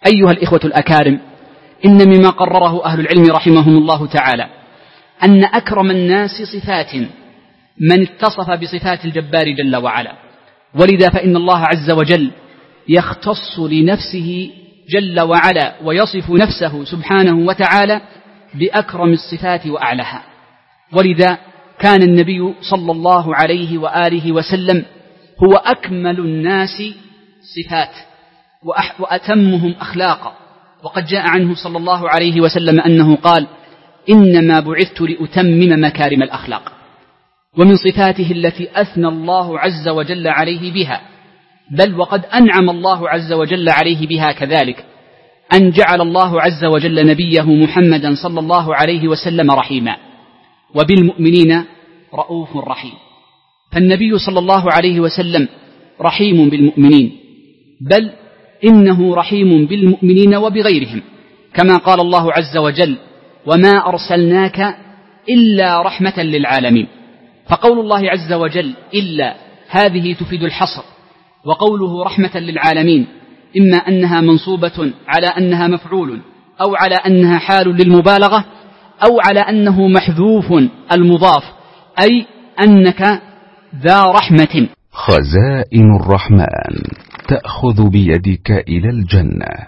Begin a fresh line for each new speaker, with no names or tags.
أيها الإخوة الأكارم، إن مما قرره أهل العلم رحمهم الله تعالى أن أكرم الناس صفات من اتصف بصفات الجبار جل وعلا، ولذا فإن الله عز وجل يختص لنفسه جل وعلا ويصف نفسه سبحانه وتعالى بأكرم الصفات وأعلاها. ولذا كان النبي صلى الله عليه وآله وسلم هو أكمل الناس صفات وأتمهم أخلاقا، وقد جاء عنه صلى الله عليه وسلم أنه قال: إنما بعثت لأتمم مكارم الأخلاق. ومن صفاته التي أثنى الله عز وجل عليه بها، بل وقد أنعم الله عز وجل عليه بها كذلك، أن جعل الله عز وجل نبيه محمدا صلى الله عليه وسلم رحيما، وبالمؤمنين رؤوف رحيم. فالنبي صلى الله عليه وسلم رحيم بالمؤمنين، بل إنه رحيم بالمؤمنين وبغيرهم، كما قال الله عز وجل: وما أرسلناك إلا رحمة للعالمين. فقول الله عز وجل إلا هذه تفيد الحصر، وقوله رحمة للعالمين إما أنها منصوبة على أنها مفعول، أو على أنها حال للمبالغة، أو على أنه محذوف المضاف، أي أنك ذا رحمة.
خزائن الرحمن تأخذ بيدك إلى الجنة.